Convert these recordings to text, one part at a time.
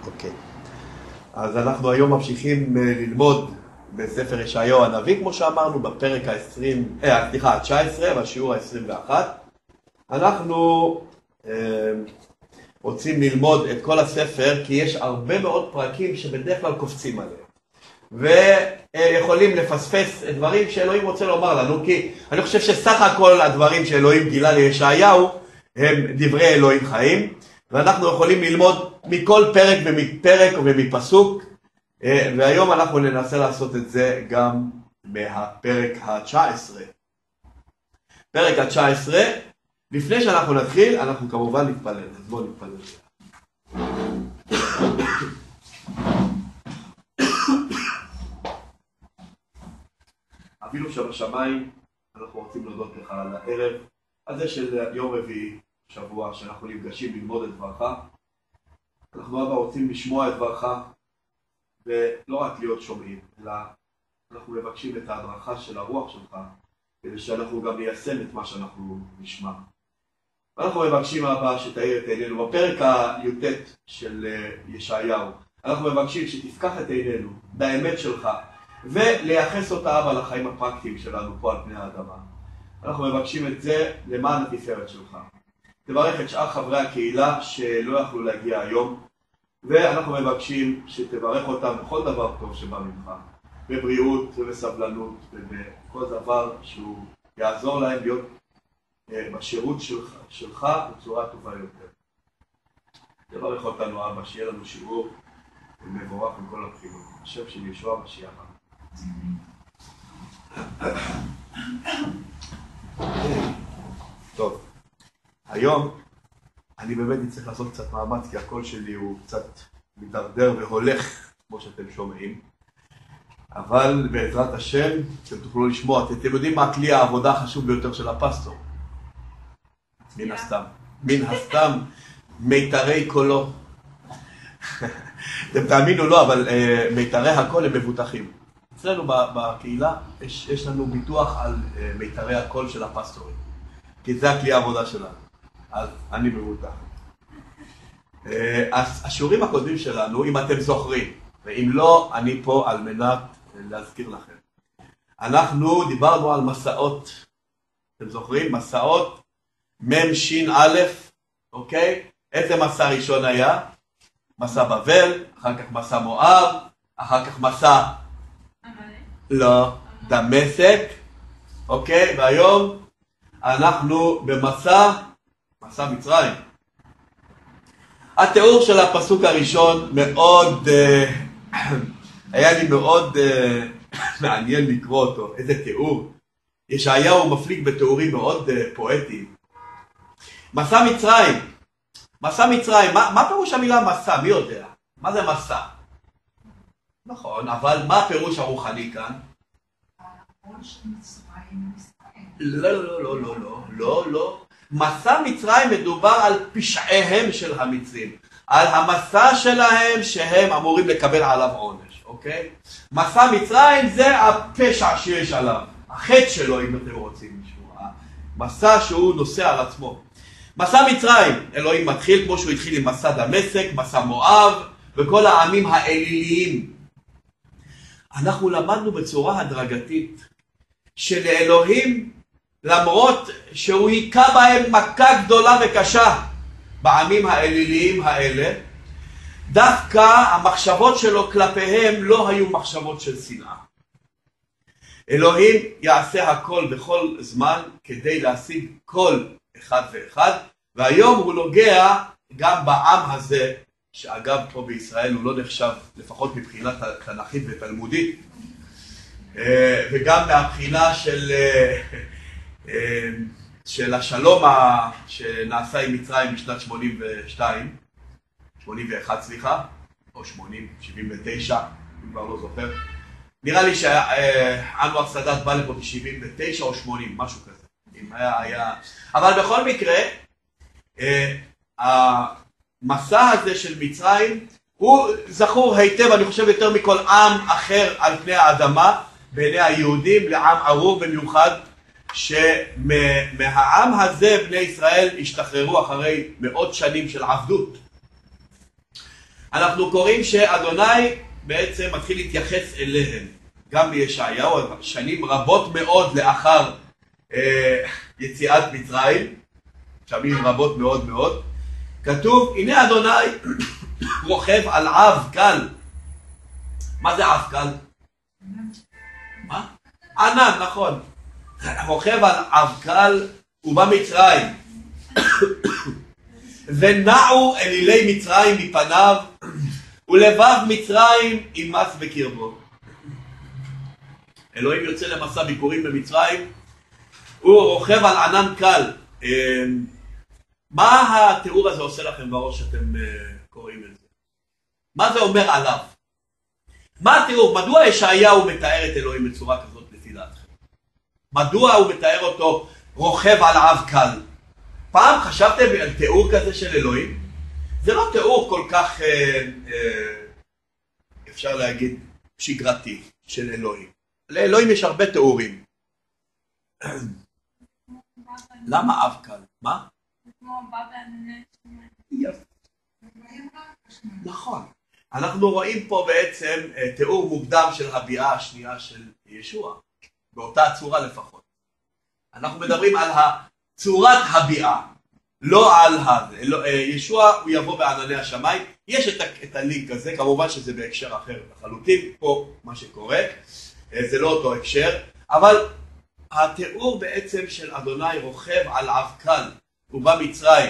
אוקיי. אז אנחנו היום ממשיכים ללמוד בספר ישעיהו הנביא, כמו שאמרנו, בפרק ה-19, בשיעור ה-21. אנחנו רוצים ללמוד את כל הספר, כי יש הרבה מאוד פרקים שבדרך כלל קופצים עליהם. ויכולים לפספס דברים שאלוהים רוצה לומר לנו, כי אני חושב שסך הכל הדברים שאלוהים גילה לישעיהו הם דברי אלוהים חיים, ואנחנו יכולים ללמוד מכל פרק ומפרק ומפסוק, והיום אנחנו ננסה לעשות את זה גם מהפרק ה-19. פרק ה-19, לפני שאנחנו נתחיל, אנחנו כמובן נתפלל. אז בואו נתפלל. אפילו שבשמיים אנחנו רוצים להודות לך על הערב הזה של יום רביעי, שבוע שאנחנו נפגשים ללמוד את דברך. אנחנו אבא רוצים לשמוע את דברך, ולא רק להיות שומעים, אלא אנחנו מבקשים את ההדרכה של הרוח שלך, כדי שאנחנו גם ניישם את מה שאנחנו נשמע. אנחנו מבקשים אבא שתאיר את עינינו. בפרק ה-י"ט של ישעיהו, אנחנו מבקשים שתפקח את עינינו באמת שלך, ולייחס אותה אבא לחיים הפרקטיים שלנו פה על פני האדמה. אנחנו מבקשים את זה למען התפארת שלך. תברך את שאר חברי הקהילה שלא יכלו להגיע היום, ואנחנו מבקשים שתברך אותם בכל דבר טוב שבא ממך, בבריאות ובסבלנות ובכל דבר שהוא יעזור להם להיות בשירות שלך בצורה טובה יותר. תברך אותנו אבא, שיהיה לנו שיעור מבורך מכל הבחינות. השם של ישוע משיח. טוב, היום אני באמת צריך לעשות קצת מאמץ, כי הקול שלי הוא קצת מתדרדר והולך, כמו שאתם שומעים. אבל בעזרת השם, אתם תוכלו לשמוע. אתם יודעים מה כלי העבודה החשוב ביותר של הפסטור? מן הסתם, מיתרי קולו. אתם תאמינו לא, אבל מיתרי הקול הם מבוטחים. אצלנו בקהילה יש לנו ביטוח על מיתרי הקול של הפסטורים, כי זה הכלי העבודה שלנו. אז אני מבוטח. השיעורים הקודמים שלנו, אם אתם זוכרים, ואם לא, אני פה על מנת להזכיר לכם. אנחנו דיברנו על מסעות. אתם זוכרים? מסעות מ"ש-א', אוקיי? איזה מסע ראשון היה? מסע בבל, אחר כך מסע מואב, אחר כך מסע לא, דמשק, אוקיי? והיום אנחנו במסע מצרים. התיאור של הפסוק הראשון מאוד, היה לי מאוד מעניין לקרוא אותו. איזה תיאור. ישעיהו מפליג בתיאורים מאוד פואטיים. מסע מצרים. מסע מצרים, מה פירוש המילה מסע? מי יודע? מה זה מסע? נכון, אבל מה הפירוש הרוחני כאן? לא. מסע מצרים מדובר על פשעיהם של המצרים, על המסע שלהם שהם אמורים לקבל עליו עונש, אוקיי? מסע מצרים זה הפשע שיש עליו, החטא שלו, אם אתם רוצים לשמוע, מסע שהוא נושא על עצמו. מסע מצרים, אלוהים מתחיל כמו שהוא התחיל עם מסע דמשק, מסע מואב וכל העמים האליליים. אנחנו למדנו בצורה הדרגתית שלאלוהים, למרות שהוא היכה בהם מכה גדולה וקשה בעמים האליליים האלה, דווקא המחשבות שלו כלפיהם לא היו מחשבות של שנאה. אלוהים יעשה הכל בכל זמן כדי להשיג כל אחד ואחד, והיום הוא נוגע גם בעם הזה, שאגב פה בישראל הוא לא נחשב, לפחות מבחינה תנ"כית ותלמודית, וגם מהבחינה של השלום שנעשה עם מצרים בשנת 81 סליחה, או 79, אני כבר לא זוכר. נראה לי שאנואר סאדאת בא לפה ב-79 או 80, משהו כזה. אבל בכל מקרה, המסע הזה של מצרים הוא זכור היטב, אני חושב יותר מכל עם אחר על פני האדמה, בעיני היהודים, לעם ארור במיוחד, שמהעם הזה בני ישראל השתחררו אחרי מאות שנים של עבדות. אנחנו קוראים שאדוני בעצם מתחיל להתייחס אליהם, גם בישעיהו, שנים רבות מאוד לאחר יציאת מצרים, שנים רבות מאוד מאוד, כתוב, הנה אדוני רוכב על עב קל. מה זה עב קל? מה? ענן, נכון. רוכב על עב קל ובמצרים. ונעו אלילי מצרים מפניו, ולבב מצרים ימס בקרבו. אלוהים יוצא למסע ביקורים במצרים, הוא רוכב על ענן קל. מה התיאור הזה עושה לכם בראש שאתם קוראים את זה? מה זה אומר עליו? מה התיאור? מדוע ישעיהו מתאר את אלוהים בצורה כזאת לפי דעתכם? מדוע הוא מתאר אותו רוכב על עב קל? פעם חשבתם על תיאור כזה של אלוהים? זה לא תיאור כל כך, אפשר להגיד, שגרתי של אלוהים. לאלוהים יש הרבה תיאורים. למה עב קל? מה? נכון. אנחנו רואים פה בעצם תיאור מוקדם של הביאה השנייה של ישוע. באותה צורה לפחות. אנחנו מדברים על צורת הביאה. לא על ישוע, הוא יבוא בענני השמיים. יש את הלינק הזה, כמובן שזה בהקשר אחר לחלוטין. פה מה שקורה. זה לא אותו הקשר. אבל התיאור בעצם של אדוני רוכב על עב קל ובמצרים.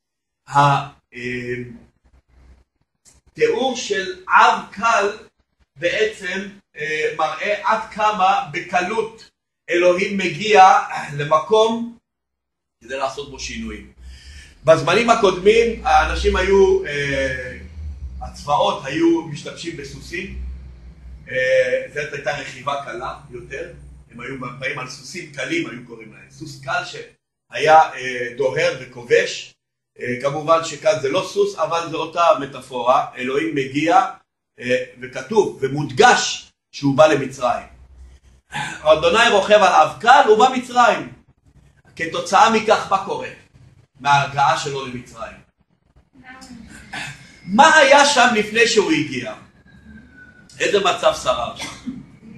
התיאור של עב קל בעצם מראה עד כמה בקלות אלוהים מגיע למקום כדי לעשות בו שינויים. בזמנים הקודמים האנשים היו, הצבאות היו משתמשים בסוסים, זאת הייתה רכיבה קלה יותר, הם היו באים על סוסים קלים, היו קוראים להם. סוס קל שהיה דוהר וכובש, כמובן שכאן זה לא סוס, אבל זו אותה מטאפורה, אלוהים מגיע וכתוב ומודגש שהוא בא למצרים. אדוני רוכב על עב קל ובא מצרים. כתוצאה מכך מה קורה? מההגעה שלו למצרים. מה היה שם לפני שהוא הגיע? איזה מצב שרר שם?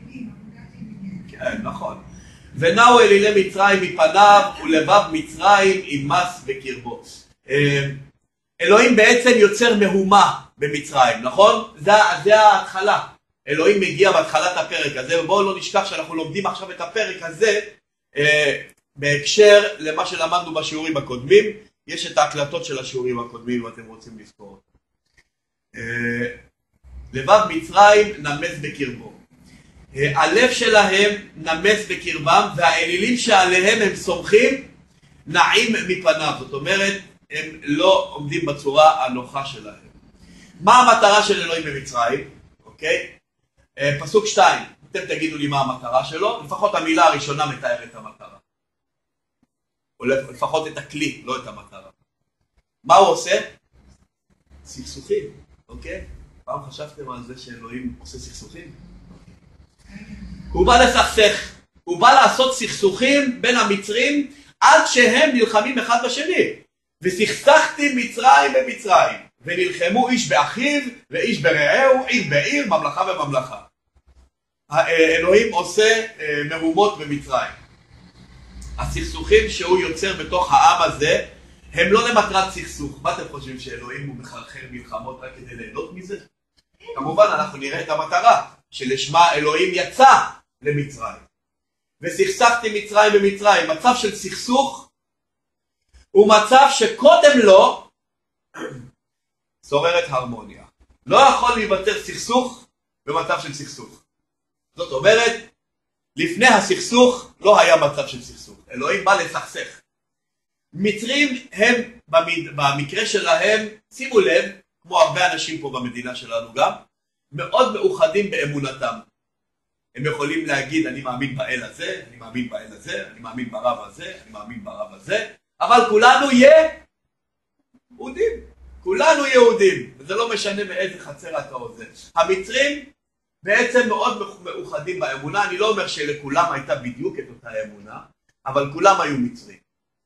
כן, נכון. ונעו אלילי מצרים מפניו ולבב מצרים ימס בקרבו. אלוהים בעצם יוצר מהומה במצרים, נכון? זה ההתחלה. אלוהים מגיע בהתחלת הפרק הזה, ובואו לא נשכח שאנחנו לומדים עכשיו את הפרק הזה בהקשר למה שלמדנו בשיעורים הקודמים. יש את ההקלטות של השיעורים הקודמים אם אתם רוצים לזכור. לבב מצרים נמס בקרבו. הלב שלהם נמס בקרבם, והאלילים שעליהם הם סומכים נעים מפניו. זאת אומרת, הם לא עומדים בצורה הנוחה שלהם. מה המטרה של אלוהים במצרים? אוקיי? פסוק 2. אתם תגידו לי מה המטרה שלו. לפחות המילה הראשונה מתארת את המטרה. או לפחות את הכלי, לא את המטרה. מה הוא עושה? סכסוכים. אוקיי? פעם חשבתם על זה שאלוהים עושה סכסוכים? הוא בא לסכסך. הוא בא לעשות סכסוכים בין המצרים עד שהם נלחמים אחד בשני. וסכסכתי מצרים במצרים, ונלחמו איש באחיו ואיש ברעהו, עיר בעיר, ממלכה בממלכה. האלוהים עושה מהומות במצרים. הסכסוכים שהוא יוצר בתוך העם הזה הם לא למטרת סכסוך. מה אתם חושבים, שאלוהים הוא מחרחר מלחמות רק כדי ליהנות מזה? כמובן אנחנו נראה את המטרה שלשמה אלוהים יצא למצרים. וסכסכתי מצרים במצרים. מצב של סכסוך הוא מצב שקודם לו שוררת הרמוניה. לא יכול להיווצר סכסוך במצב של סכסוך. זאת אומרת, לפני הסכסוך לא היה מצב של סכסוך. אלוהים בא לסכסך. מצרים הם במקרה שלהם, שימו לב, כמו הרבה אנשים פה במדינה שלנו גם, מאוד מאוחדים באמונתם. הם יכולים להגיד, אני מאמין באל הזה, אני מאמין באל הזה, אני מאמין ברב הזה, אני מאמין ברב הזה, אבל כולנו יהודים. כולנו יהודים. וזה לא משנה מאיזה חצר אתה עוזר. המצרים בעצם מאוד מאוחדים באמונה. אני לא אומר שלכולם הייתה בדיוק את אותה אמונה, אבל כולם היו מצרים.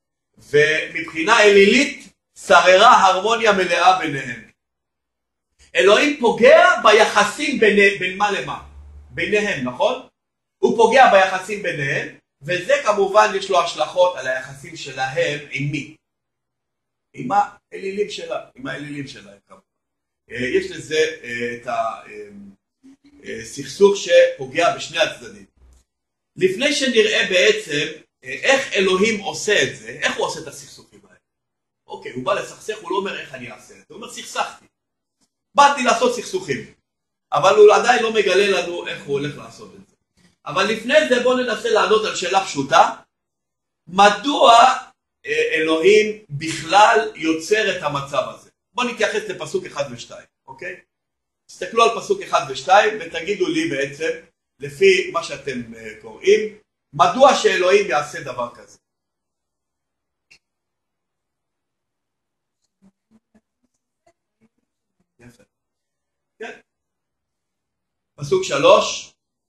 ומבחינה אלילית שררה הרמוניה מלאה ביניהם. אלוהים פוגע ביחסים בין מה למה, ביניהם, נכון? הוא פוגע ביחסים ביניהם, וזה כמובן יש לו השלכות על היחסים שלהם עם מי? עם האלילים שלהם. יש לזה את הסכסוך שפוגע בשני הצדדים. לפני שנראה בעצם איך אלוהים עושה את זה, איך הוא עושה את הסכסוכים האלה. אוקיי, הוא בא לסכסך, הוא לא אומר איך אני אעשה את זה, הוא אומר סכסכתי. באתי לעשות סכסוכים, אבל הוא עדיין לא מגלה לנו איך הוא הולך לעשות את זה. אבל לפני זה בואו ננסה לענות על שאלה פשוטה, מדוע אלוהים בכלל יוצר את המצב הזה? בואו נתייחס לפסוק 1 ו-2, אוקיי? תסתכלו על פסוק 1 ו-2 ותגידו לי בעצם, לפי מה שאתם קוראים, מדוע שאלוהים יעשה דבר כזה? יפה. כן. פסוק 3.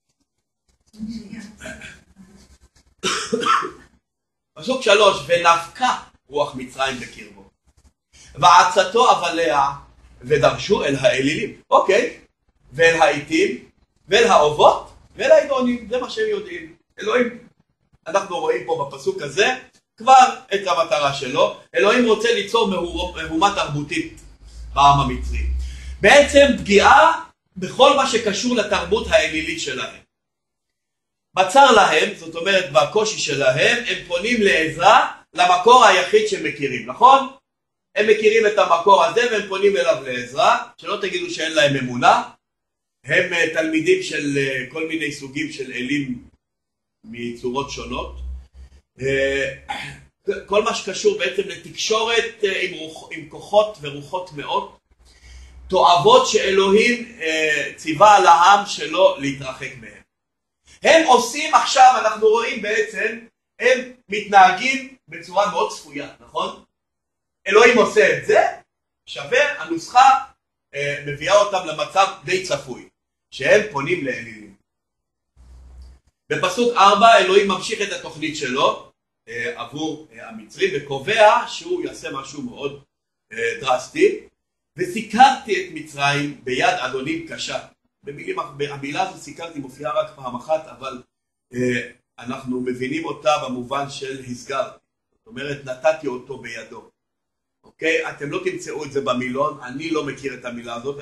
פסוק 3, ונפקה רוח מצרים בקרבו, ועצתו אבליה, ודרשו אל האלילים. אוקיי, ואל העיתים, ואל האובות, ואל העידונים. זה מה שהם יודעים. אלוהים, אנחנו רואים פה בפסוק הזה כבר את המטרה שלו. אלוהים רוצה ליצור מהומה תרבותית בעם המצרי. בעצם פגיעה בכל מה שקשור לתרבות האלילית שלהם. בצר להם, זאת אומרת בקושי שלהם, הם פונים לעזרה למקור היחיד שהם מכירים, נכון? הם מכירים את המקור הזה והם פונים אליו לעזרה, שלא תגידו שאין להם אמונה. הם תלמידים של כל מיני סוגים של אלים מצורות שונות. כל מה שקשור בעצם לתקשורת עם כוחות ורוחות מאוד, תועבות שאלוהים ציווה על העם שלו להתרחק מהם. הם עושים עכשיו, אנחנו רואים בעצם, הם מתנהגים בצורה מאוד צפויה, נכון? אלוהים עושה את זה, שווה, הנוסחה מביאה אותם למצב די צפוי, שהם פונים לאלילים. בפסוק 4 אלוהים ממשיך את התוכנית שלו עבור המצרים וקובע שהוא יעשה משהו מאוד דרסטי. וסיקרתי את מצרים ביד אדונים קשה. המילה הזו סיקרתי מופיעה רק פעם אחת, אבל אנחנו מבינים אותה במובן של הסגרתי. זאת אומרת, נתתי אותו בידו. אוקיי? אתם לא תמצאו את זה במילון, אני לא מכיר את המילה הזאת,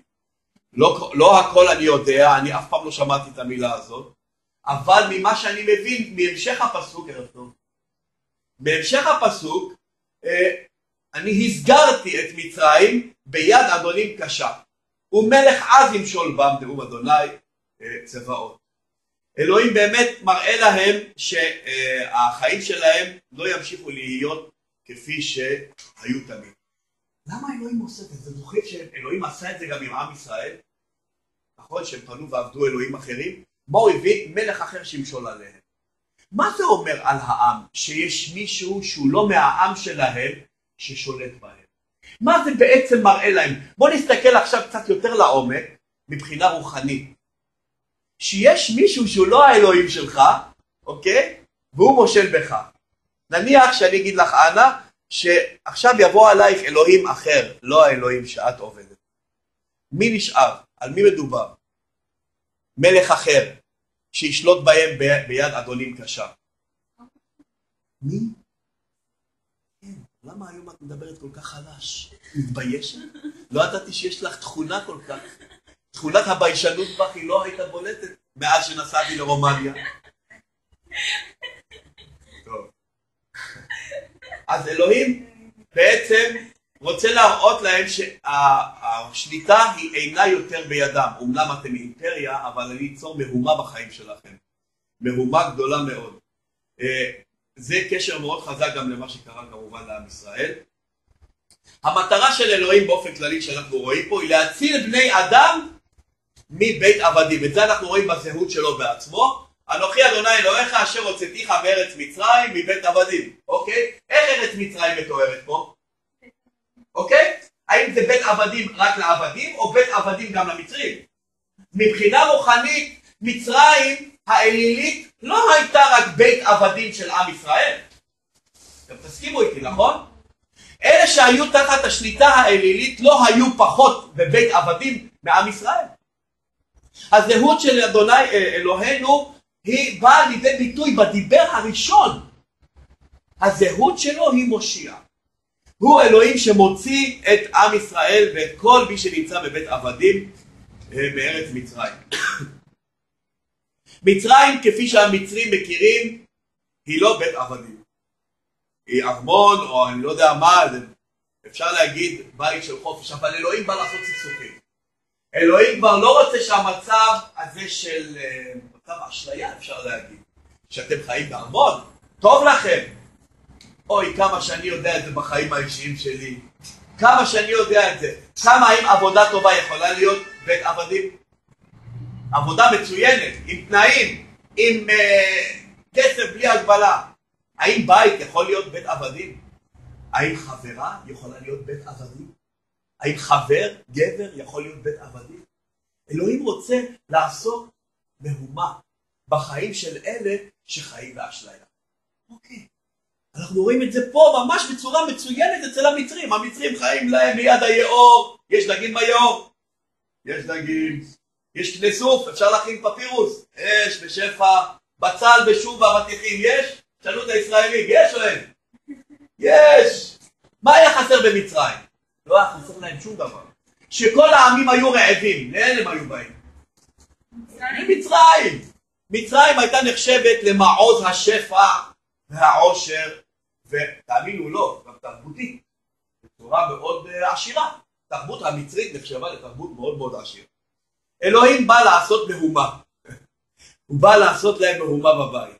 לא הכל אני יודע, אני אף פעם לא שמעתי את המילה הזאת, אבל ממה שאני מבין, מהמשך הפסוק, בהמשך הפסוק, אני הסגרתי את מצרים ביד אדונים קשה. ומלך עז ימשול בם, נאום אדוני צבאות. אלוהים באמת מראה להם שהחיים שלהם לא ימשיכו להיות כפי שהיו תמיד. למה אלוהים עושה את זה? זוכרים שאלוהים עשה את זה גם עם עם ישראל? נכון שהם פנו ועבדו אלוהים אחרים? מה הוא הביא? מלך אחר שימשול עליהם. מה זה אומר על העם? שיש מישהו שהוא לא מהעם שלהם ששולט בהם. מה זה בעצם מראה להם? בוא נסתכל עכשיו קצת יותר לעומק מבחינה רוחנית. שיש מישהו שהוא לא האלוהים שלך, אוקיי? והוא מושל בך. נניח שאני אגיד לך אנה, שעכשיו יבוא עלייך אלוהים אחר, לא האלוהים שאת עובדת. מי נשאר? על מי מדובר? מלך אחר, שישלוט בהם ביד אדונים קשה. מי? כן, למה היום את מדברת כל כך חלש? מתביישת? לא ידעתי שיש לך תכונה כל כך. תכונת הביישנות בך היא לא הייתה בולטת מאז שנסעתי לרומניה. טוב. אז אלוהים בעצם רוצה להראות להם שהשליטה היא אינה יותר בידם. אומנם אתם אימפריה, אבל אני אצור מהומה בחיים שלכם. מהומה גדולה מאוד. זה קשר מאוד חזק גם למה שקרה כמובן לעם ישראל. המטרה של אלוהים באופן כללי שאנחנו רואים פה היא להציל בני אדם מבית עבדים. את זה אנחנו רואים בזהות שלו בעצמו. אנוכי אדוני אלוהיך אשר הוצאתיך מארץ מצרים מבית עבדים. אוקיי? איך ארץ מצרים מתוארת פה? אוקיי? האם זה בית עבדים רק לעבדים או בית עבדים גם למצרים? מבחינה רוחנית מצרים האלילית לא הייתה רק בית עבדים של עם ישראל. אתם תסכימו איתי, נכון? אלה שהיו תחת השליטה האלילית לא היו פחות בבית עבדים מעם ישראל. הזהות של אדוני אלוהינו היא באה לידי ביטוי בדיבר הראשון. הזהות שלו היא מושיע. הוא אלוהים שמוציא את עם ישראל ואת כל מי שנמצא בבית עבדים מארץ מצרים. מצרים, כפי שהמצרים מכירים, היא לא בית עבדים. היא ארמון, או אני לא יודע מה, אפשר להגיד בית של חופש, אבל אלוהים בא לעשות סכסוכים. אלוהים כבר לא רוצה שהמצב הזה של מצב אשליה, אפשר להגיד, שאתם חיים בארמון, טוב לכם. אוי, כמה שאני יודע את זה בחיים האישיים שלי. כמה שאני יודע את זה. כמה האם עבודה טובה יכולה להיות בית עבדים? עבודה מצוינת, עם תנאים, עם כסף בלי הגבלה. האם בית יכול להיות בית עבדים? האם חברה יכולה להיות בית עבדים? האם חבר, גבר, יכול להיות בית עבדים? אלוהים רוצה לעשות מהומה בחיים של אלה שחיים באשליה. אוקיי. אנחנו רואים את זה פה ממש בצורה מצוינת אצל המצרים. המצרים חיים להם ליד היאור. יש דגים ביאור. יש דגים. יש כלי סוף. אפשר להכין פפירוס. יש בשפע. בצל בשובה בטיחים. יש? שאלו את הישראלים. יש או אין? יש. מה היה חסר במצרים? לא היה חסר להם שום דבר. שכל העמים היו רעבים. לאן הם היו באים? למצרים. מצרים הייתה נחשבת למעוז השפע והעושר, ותאמינו לא, גם תרבותית, בצורה מאוד עשירה. תרבות המצרית נחשבה לתרבות מאוד מאוד עשירה. אלוהים בא לעשות מהומה. הוא בא לעשות להם מהומה בבית.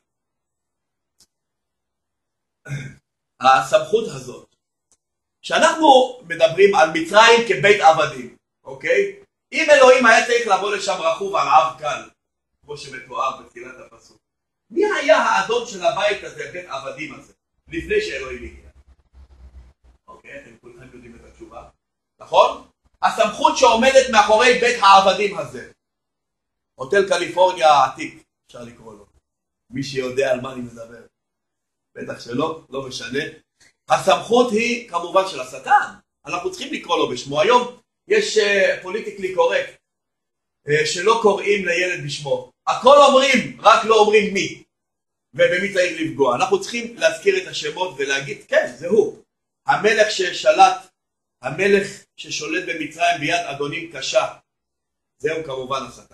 הסמכות הזאת, שאנחנו מדברים על מצרים כבית עבדים, אוקיי? אם אלוהים היה צריך לבוא לשם רכוב על עב קל, כמו שמתואר בתחילת הפסוק, מי היה האדון של הבית הזה, בית עבדים הזה, לפני שאלוהים הגיע? אוקיי, אתם כולכם יודעים את התשובה, נכון? הסמכות שעומדת מאחורי בית העבדים הזה, הוטל קליפורניה העתיק, אפשר לקרוא לו. מי שיודע על מה אני מדבר. בטח שלא, לא משנה. הסמכות היא כמובן של השטן. אנחנו צריכים לקרוא לו בשמו. היום יש פוליטיקלי קורקט, שלא קוראים לילד בשמו. הכל אומרים, רק לא אומרים מי. ובמי צריך לפגוע. אנחנו צריכים להזכיר את השמות ולהגיד, כן, זה הוא. המלך ששלט, המלך ששולט במצרים ביד אדונים קשה. זהו כמובן השטן.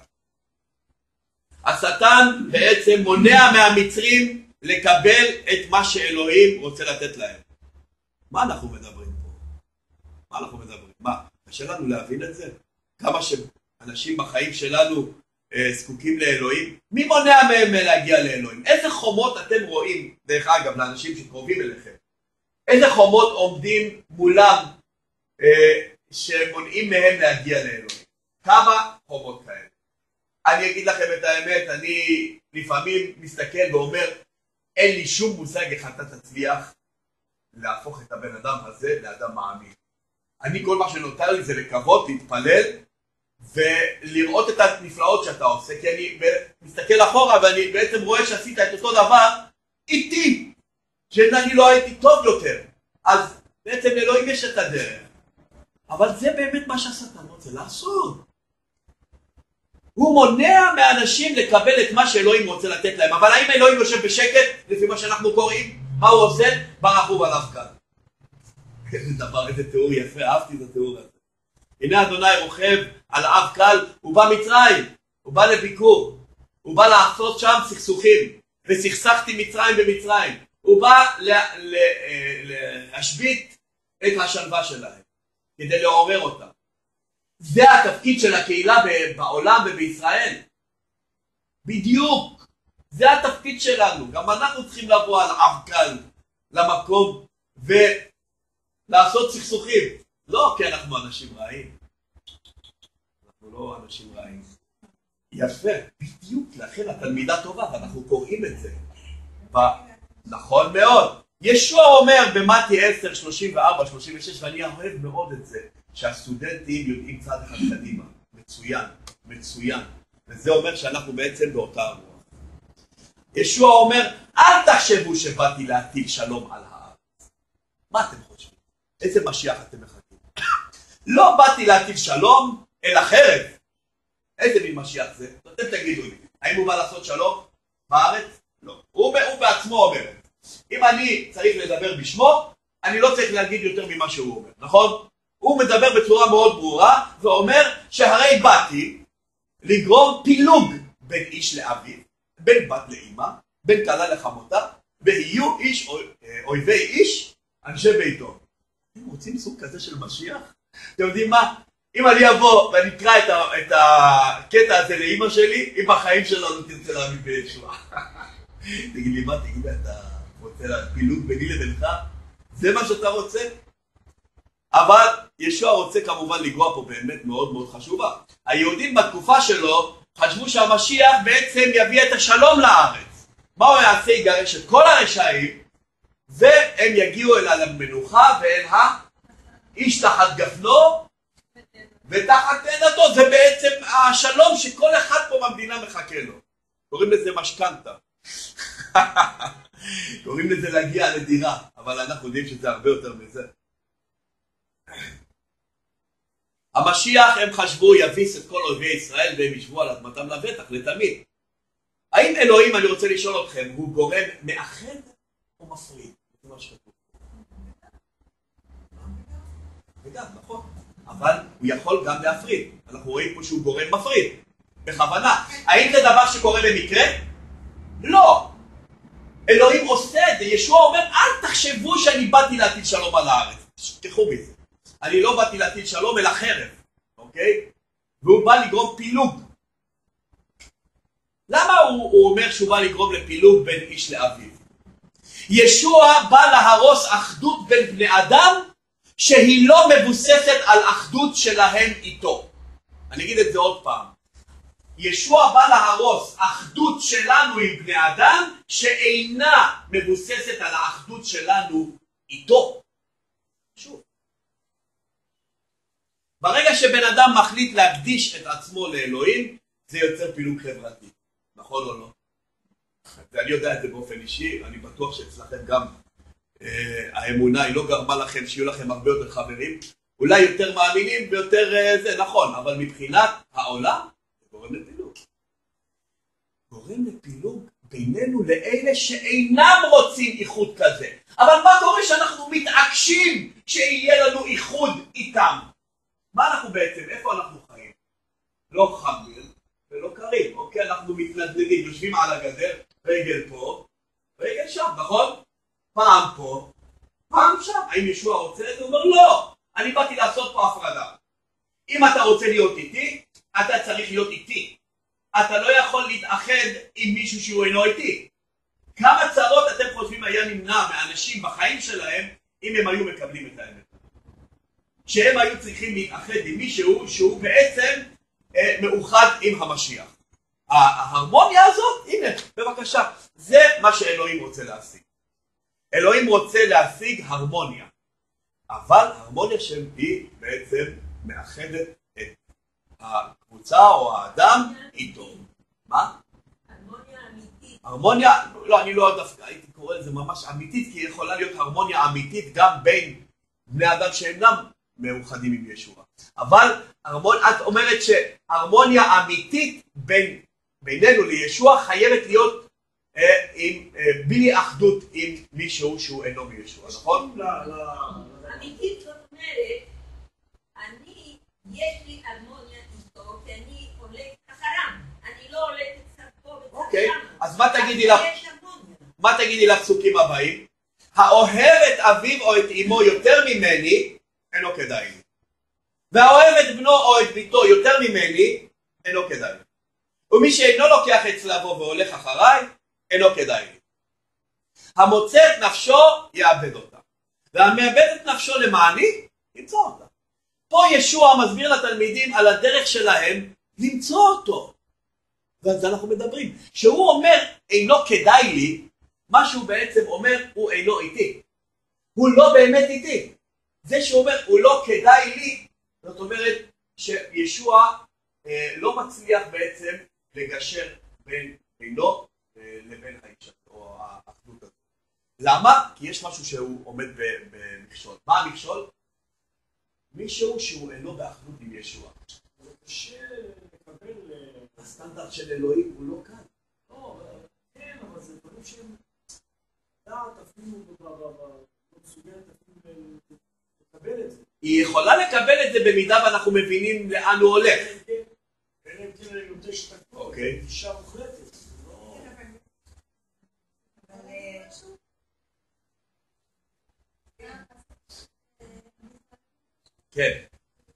השטן בעצם מונע מהמצרים לקבל את מה שאלוהים רוצה לתת להם. מה אנחנו מדברים פה? מה אנחנו מדברים? מה? קשה לנו להבין את זה? כמה שאנשים בחיים שלנו זקוקים לאלוהים? מי מונע מהם להגיע לאלוהים? איזה חומות אתם רואים, דרך אגב, לאנשים שקרובים אליכם? איזה חומות עומדים מולם שמונעים מהם להגיע לאלוהים? כמה חומות כאלה? אני אגיד לכם את האמת, אני לפעמים מסתכל ואומר, אין לי שום מושג איך אתה תצליח להפוך את הבן אדם הזה לאדם מאמין. אני כל מה שנותר לי זה לקוות, להתפלל ולראות את הנפלאות שאתה עושה, כי אני מסתכל אחורה ואני בעצם רואה שעשית את אותו דבר איתי, שאני לא הייתי טוב יותר. אז בעצם אלוהים יש את הדרך. אבל זה באמת מה שהשטן רוצה לעשות. הוא מונע מאנשים לקבל את מה שאלוהים רוצה לתת להם. אבל האם אלוהים יושב בשקט, לפי מה שאנחנו קוראים? מה הוא עושה? ברחוב עליו כאן. איזה דבר, איזה תיאור יפה, אהבתי את התיאור הזה. הנה אדוני רוכב על עב קל, הוא בא מצרים, הוא בא לביקור, הוא בא לעשות שם סכסוכים, וסכסכתי מצרים במצרים. הוא בא להשבית את השלווה שלהם, כדי לעורר אותם. זה התפקיד של הקהילה בעולם ובישראל. בדיוק. זה התפקיד שלנו. גם אנחנו צריכים לבוא על עב קל למקום ולעשות סכסוכים. לא כי אנחנו אנשים רעים. אנחנו לא אנשים רעים. יפה. בדיוק. לכן התלמידה טובה ואנחנו קוראים את זה. נכון מאוד. ישוע אומר במתי 10, 34, 36, ואני אוהב מאוד את זה. שהסטודנטים יודעים צעד אחד קדימה. מצוין, מצוין. וזה אומר שאנחנו בעצם באותה הרוח. ישוע אומר, אל תחשבו שבאתי להטיל שלום על הארץ. מה אתם חושבים? איזה משיח אתם מחכים? לא באתי להטיל שלום, אלא חרב. איזה מין משיח זה? אתם תגידו לי, האם הוא בא לעשות שלום בארץ? לא. הוא בעצמו אומר. אם אני צריך לדבר בשמו, אני לא צריך להגיד יותר ממה שהוא אומר, נכון? הוא מדבר בצורה מאוד ברורה, ואומר שהרי באתי לגרום פילוג בין איש לאביו, בין בת לאמא, בין כלה לחמותה, ויהיו איש אויבי איש, אנשי ביתו. אתם רוצים סוג כזה של משיח? אתם יודעים מה? אם אני אבוא ואני אקרא את הקטע הזה לאמא שלי, אם בחיים שלנו תרצה להביא בישוע. תגיד לי מה, תגיד לי, אתה רוצה פילוג ביני לבינך? זה מה שאתה רוצה? אבל ישוע רוצה כמובן לגרוע פה באמת מאוד מאוד חשובה. היהודים בתקופה שלו חשבו שהמשיח בעצם יביא את השלום לארץ. מה הוא יעשה? יגרש את כל הרשעים, והם יגיעו אל המנוחה ואל האיש תחת גפנו ותחת תאנתו. זה בעצם השלום שכל אחד פה במדינה מחכה לו. קוראים לזה משכנתה. קוראים לזה להגיע לדירה, אבל אנחנו יודעים שזה הרבה יותר מזה. המשיח, הם חשבו, יביס את כל אויבי ישראל והם ישבו על אדמתם לבטח לתמיד. האם אלוהים, אני רוצה לשאול אתכם, הוא גורם מאחד או מפריד? זה מה שכתוב. וגם, נכון. אבל הוא יכול גם להפריד. אנחנו רואים פה שהוא גורם מפריד. בכוונה. האם זה דבר שקורה במקרה? לא. אלוהים עושה את זה. ישוע אומר, אל תחשבו שאני באתי להטיל שלום על הארץ. תשכחו מזה. אני לא באתי להטיל שלום אלא חרב. אוקיי? והוא בא לגרום פילוג. למה הוא אומר שהוא בא לגרום לפילוג בין איש לאביו? ישוע בא להרוס אחדות בין בני אדם שהיא לא מבוססת על אחדות שלהם איתו. אני אגיד את זה עוד פעם. ישוע בא להרוס אחדות שלנו עם בני אדם שאינה מבוססת על האחדות שלנו איתו. שוב. ברגע שבן אדם מחליט להקדיש את עצמו לאלוהים, זה יוצר פילוג חברתי. נכון או לא? ואני יודע את זה באופן אישי, אני בטוח שאצלכם גם האמונה היא לא גרמה לכם שיהיו לכם הרבה יותר חברים, אולי יותר מאמינים ויותר זה, נכון, אבל מבחינת העולם זה גורם לפילוג. גורם לפילוג בינינו לאלה שאינם רוצים איחוד כזה. אבל מה קורה שאנחנו מתעקשים שיהיה לנו איחוד איתם? מה אנחנו בעצם, איפה אנחנו חיים? לא חמים ולא קרים, אוקיי? אנחנו מתנדנדים, יושבים על הגדר, רגל פה, רגל שם, נכון? פעם פה, פעם שם. האם ישוע רוצה את זה? הוא אומר לא, אני באתי לעשות פה הפרדה. אם אתה רוצה להיות איתי, אתה צריך להיות איתי. אתה לא יכול להתאחד עם מישהו שהוא אינו איתי. כמה צרות אתם חושבים היה נמנע מאנשים בחיים שלהם אם הם היו מקבלים את האמת? שהם היו צריכים להתאחד עם מישהו שהוא בעצם מאוחד עם המשיח. ההרמוניה הזאת, הנה, בבקשה, זה מה שאלוהים רוצה להשיג. אלוהים רוצה להשיג הרמוניה, אבל הרמוניה שהיא בעצם מאחדת את הקבוצה או האדם איתו. מה? הרמוניה אמיתית. הרמוניה, לא, אני לא דווקא, הייתי קורא לזה ממש אמיתית, כי יכולה להיות הרמוניה אמיתית גם בין בני אדם שאינם מאוחדים עם ישוע. אבל את אומרת שהרמוניה אמיתית בינינו לישוע חייבת להיות בלי אחדות עם מישהו שהוא אינו מישוע, נכון? אמיתית זאת אומרת, יש לי הרמוניה איתו, כי אני הולכת אחריו. אני לא הולכת קצת פה וקצת אוקיי, שם. אז מה תגידי לפסוקים הבאים? האוהב את אביו או את אמו יותר ממני, אינו כדאי לי. והאוהב את בנו או את ביתו יותר ממני, אינו כדאי לי. ומי שאינו לוקח את צלבו והולך אחריי, אינו כדאי לי. המוצא את נפשו, יאבד אותה. והמאבד את נפשו למעני, ימצא אותה. פה ישוע מסביר לתלמידים על הדרך שלהם למצוא אותו. ועל זה אנחנו מדברים. שהוא אומר, אינו כדאי לי, מה שהוא בעצם אומר, הוא אינו איתי. הוא לא באמת איתי. זה שהוא אומר, הוא לא כדאי לי, זאת אומרת שישוע לא מצליח בעצם לגשר בינו לבין האיש או האחדות הזאת. למה? כי יש משהו שהוא עומד במכשול. מה המכשול? מישהו שהוא אינו באחדות עם ישוע. זה קשה לקבל... הסטנדרט של אלוהים הוא לא קל. לא, כן, אבל זה דברים שהם... דעת אפילו מסוגלת אפילו לקבל את זה. היא יכולה לקבל את זה במידה ואנחנו מבינים לאן הוא הולך. כן, כן, כן, אני נוטה שתקפו. אוקיי. אישה מוחלטת. כן.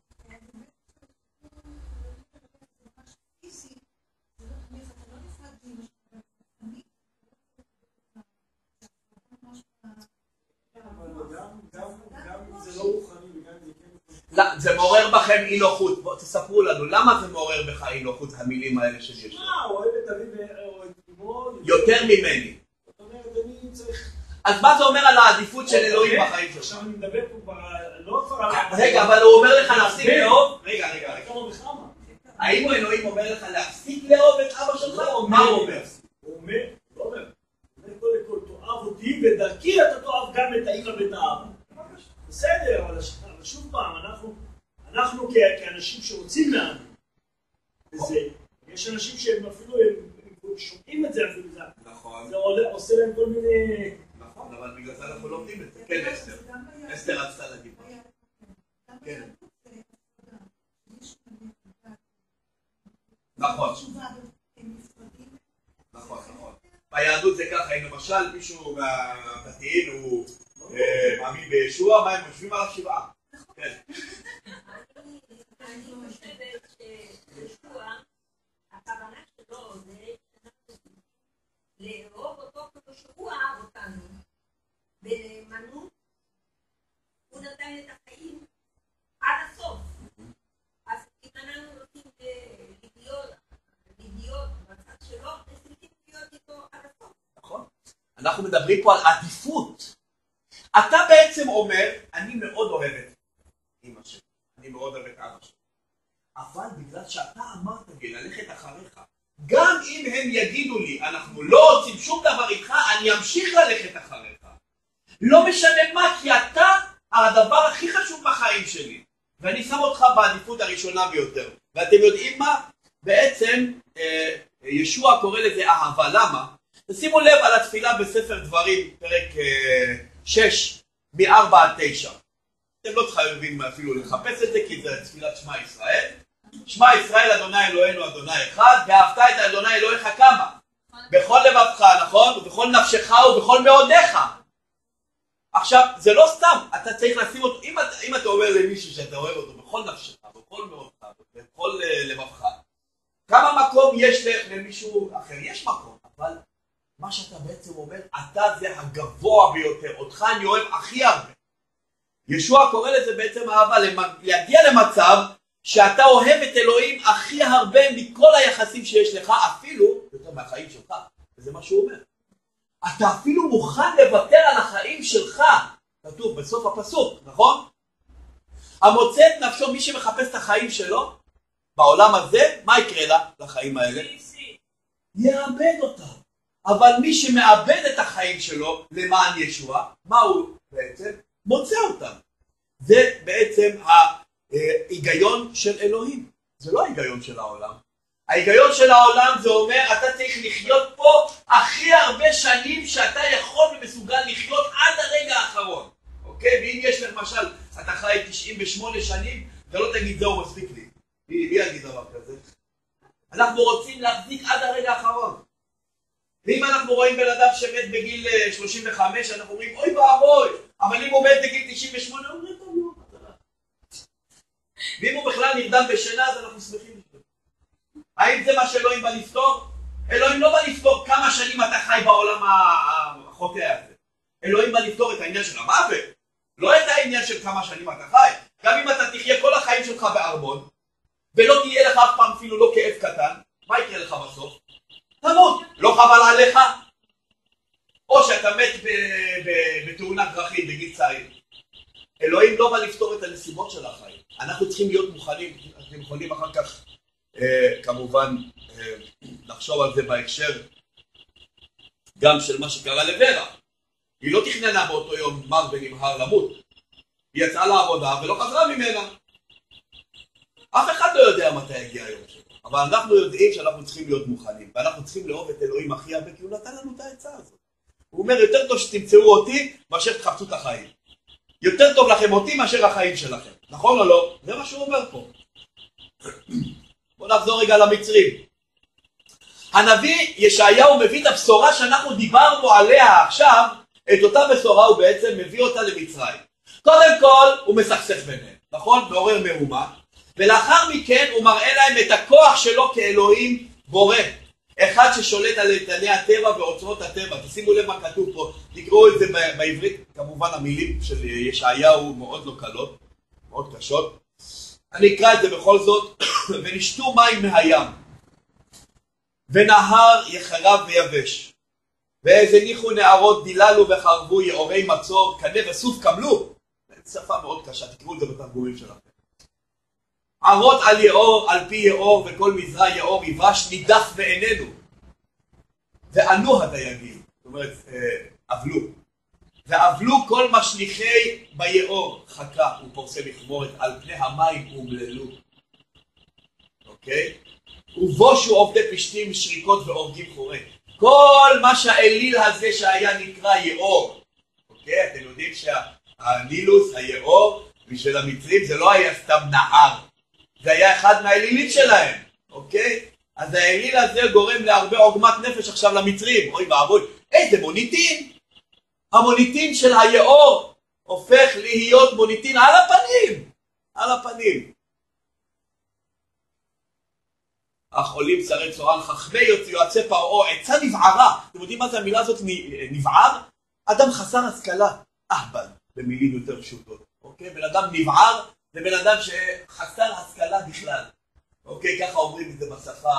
זה מעורר בכם אי נוחות. בואו תספרו לנו, למה זה מעורר בך אי נוחות, המילים האלה של ישוע? הוא אוהב את אביו או את אמו יותר ממני. זאת אומרת, אני צריך... אז מה זה אומר על העדיפות של אלוהים בחיים שלך? עכשיו אני מדבר פה לא כבר על... רגע, אבל הוא אומר לך להפסיק לאהוב? רגע. כמה וכמה. האם אלוהים אומר לך להפסיק לאהוב את אבא שלך? מה הוא אומר? הוא אומר, קודם כל תאהב אותי ודרכי אתה תאהב גם את האמא ואת האבא. בסדר, אבל שוב פעם, אנחנו כאנשים שרוצים להאמין בזה, יש אנשים שהם אפילו שומעים את זה אפילו, נכון. זה עושה להם כל מיני... נכון, אבל בגלל זה אנחנו לומדים את זה. כן, אסתר. אסתר רצתה להגיד. כן. נכון. נכון. ביהדות זה ככה, למשל מישהו מהדתיים הוא מאמין בישוע, מה הם חושבים על השבעה? כן. אני חושבת שישוע, הכוונה שלו זה לאהוב אותו כמו שהוא אהב אותנו. בנאמנות הוא נתן את החיים עד הסוף. אז אם אנחנו רוצים להיות בצד שלו, צריכים להיות איתו עד הסוף. נכון. אנחנו מדברים פה על עדיפות. אתה בעצם אומר, אני מאוד אוהב את אמא שלי, אני מאוד אוהב את אבא שלי. אבל בגלל שאתה אמרת לי ללכת אחריך, גם אם הם יגידו לי, אנחנו לא רוצים שום דבר איתך, אני אמשיך ללכת אחריך. לא משנה מה, כי אתה הדבר הכי חשוב בחיים שלי. ואני שם אותך בעדיפות הראשונה ביותר. ואתם יודעים מה? בעצם ישוע קורא לזה אהבה. למה? תשימו לב על התפילה בספר דברים, פרק 6, מ-4 עד 9. אתם לא חייבים אפילו לחפש את זה, כי זה תפילת שמע ישראל. שמע ישראל, אדוני אלוהינו, אדוני אחד, ואהבת את אדוני אלוהיך כמה? בכל לבבך, נכון? ובכל נפשך ובכל מאודיך. עכשיו, זה לא סתם, אתה צריך לשים אותו, אם אתה אומר למישהו שאתה אוהב אותו בכל נפשך, בכל מאודך, בכל לבבך, כמה מקום יש למישהו אחר? יש מקום, אבל מה שאתה בעצם אומר, אתה זה הגבוה ביותר, אותך אני אוהב הכי הרבה. ישוע קורא לזה בעצם אהבה, להגיע למצב שאתה אוהב את אלוהים הכי הרבה מכל היחסים שיש לך, אפילו יותר מהחיים שלך, וזה מה שהוא אומר. אתה אפילו מוכן לוותר על החיים שלך, כתוב בסוף הפסוק, נכון? המוצא את נפשו, מי שמחפש את החיים שלו, בעולם הזה, מה יקרה לה, לחיים האלה? יאבד אותם. אבל מי שמאבד את החיים שלו למען ישוע, מה הוא בעצם? מוצא אותם. זה בעצם ההיגיון של אלוהים. זה לא ההיגיון של העולם. ההיגיון של העולם זה אומר, אתה צריך לחיות פה הכי הרבה שנים שאתה יכול ומסוגל לחיות עד הרגע האחרון. אוקיי? ואם יש למשל, אתה חי 98 שנים, אתה לא תגיד זהו מספיק לי. מי יגיד דבר כזה? אנחנו רוצים להחזיק עד הרגע האחרון. ואם אנחנו רואים בן אדם שמת בגיל 35, אנחנו אומרים, אוי ואבוי, אבל אם הוא מת בגיל 98, הוא אומרים, טוב, לא. ואם הוא בכלל נרדם בשינה, אז אנחנו שמחים. האם זה מה שאלוהים בא לפתור? אלוהים לא בא לפתור כמה שנים אתה חי בעולם החוטא הזה. אלוהים בא לפתור את העניין של המוות, לא את העניין של כמה שנים אתה חי. גם אם אתה תחיה כל החיים שלך בארמון, ולא תהיה לך אף פעם אפילו לא כאב קטן, מה יקרה לך בסוף? תמות, לא חבל עליך? או שאתה מת בתאונת דרכים בגיל צעיר. אלוהים לא בא לפתור את הנסיבות של החיים. אנחנו צריכים להיות מוכנים, אתם יכולים אחר כך כמובן לחשוב על זה בהקשר גם של מה שקרה לוורה. היא לא תכננה באותו יום מר ונמהר למות. היא יצאה לעבודה ולא חזרה ממנה. אף אחד לא יודע מתי יגיע היום שלו. אבל אנחנו יודעים שאנחנו צריכים להיות מוכנים, ואנחנו צריכים לאהוב את אלוהים הכי הרבה, כי הוא נתן לנו את העצה הזאת. הוא אומר, יותר טוב שתמצאו אותי מאשר תחפשו את החיים. יותר טוב לכם אותי מאשר החיים שלכם. נכון או לא? זה מה שהוא אומר פה. בואו נחזור רגע למצרים. הנביא ישעיהו מביא את הבשורה שאנחנו דיברנו עליה עכשיו, את אותה בשורה הוא בעצם מביא אותה למצרים. קודם כל הוא מסכסך ביניהם, נכון? מעורר מהומה. ולאחר מכן הוא מראה להם את הכוח שלו כאלוהים בורא. אחד ששולט על איתני הטבע ואוצרות הטבע. תשימו לב מה כתוב פה, תקראו את זה בעברית, כמובן המילים של ישעיהו מאוד לא קלות, מאוד קשות. אני אקרא את זה בכל זאת. ונשתו מים מהים, ונהר יחרב ויבש, והזניחו נערות דיללו וחרבו יעורי מצור, קנה וסוף קמלו. שפה מאוד קשה, תקראו את זה בתרגומים שלכם. ערות על יאור, על פי יאור, וכל מזרע יאור יבש, נידף בעינינו. וענו הדייגים, זאת אומרת, אבלו. ואבלו כל משליחי ביאור, חכה ופורסי מכמורת, על פני המים אומללו. אוקיי? ובושו עובדי פשתים, שריקות והורגים חורק. כל מה שהאליל הזה שהיה נקרא יאור. אוקיי? אתם יודעים שהנילוס, היאור, בשביל המצרים זה לא היה סתם נהר. זה היה אחד מהאלילים שלהם, אוקיי? אז האליל הזה גורם להרבה עוגמת נפש עכשיו למצרים. אוי ואבוי, איזה מוניטין! המוניטין של היאור הופך להיות מוניטין על הפנים! על הפנים. אך עולים שרי צורן, חכמי יועצי פרעה, עצה נבערה. אתם יודעים מה זה המילה הזאת נבער? אדם חסר השכלה. אהבל, במילים יותר פשוטות. אוקיי? בן אדם נבער. זה בן אדם שחסר השכלה בכלל. אוקיי, ככה אומרים את זה בשפה,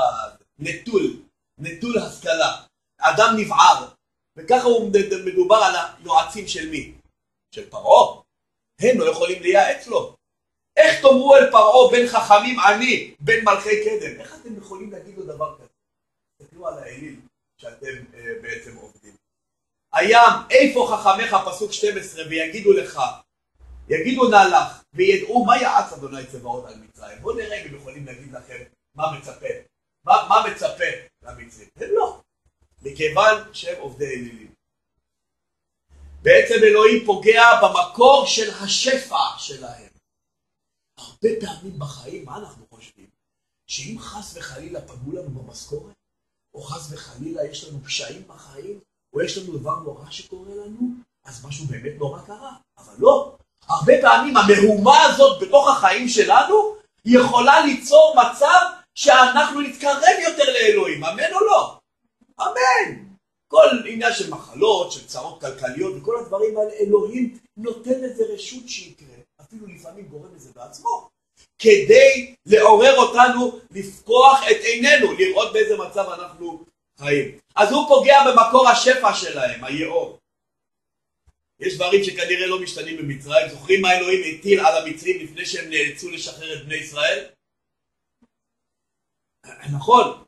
נטול השכלה. אדם נבער. וככה הוא מדובר על היועצים של מי? של פרעה. הם לא יכולים לייעץ לו. איך תאמרו אל פרעה בין חכמים אני, בין מלכי קדם? איך אתם יכולים להגיד לו דבר כזה? תקראו על האליל שאתם בעצם עובדים. הים, איפה חכמיך, פסוק 12, ויגידו לך, יגידו נא לך, וידעו מה יעץ אדוני צבאות על מצרים. בואו נראה אם הם יכולים להגיד לכם מה מצפה. מה מצפה למצרים? הם לא. מכיוון שהם עובדי אלילים. בעצם אלוהים פוגע במקור של השפע שלהם. הרבה פעמים בחיים, מה אנחנו חושבים? שאם חס וחלילה פגעו לנו במשכורת, או חס וחלילה יש לנו פשעים בחיים, או יש לנו דבר נורא שקורה לנו, אז משהו באמת נורא קרה. אבל לא. הרבה פעמים המהומה הזאת בתוך החיים שלנו יכולה ליצור מצב שאנחנו נתקרב יותר לאלוהים. אמן או לא? אמן. כל עניין של מחלות, של צרות כלכליות וכל הדברים האלה, אלוהים נותן לזה רשות שיקרה. אפילו לפעמים גורם לזה בעצמו. כדי לעורר אותנו לפקוח את עינינו, לראות באיזה מצב אנחנו חיים. אז הוא פוגע במקור השפע שלהם, היאור. יש דברים שכנראה לא משתנים במצרים. זוכרים מה אלוהים הטיל על המצרים לפני שהם נאלצו לשחרר את בני ישראל? נכון.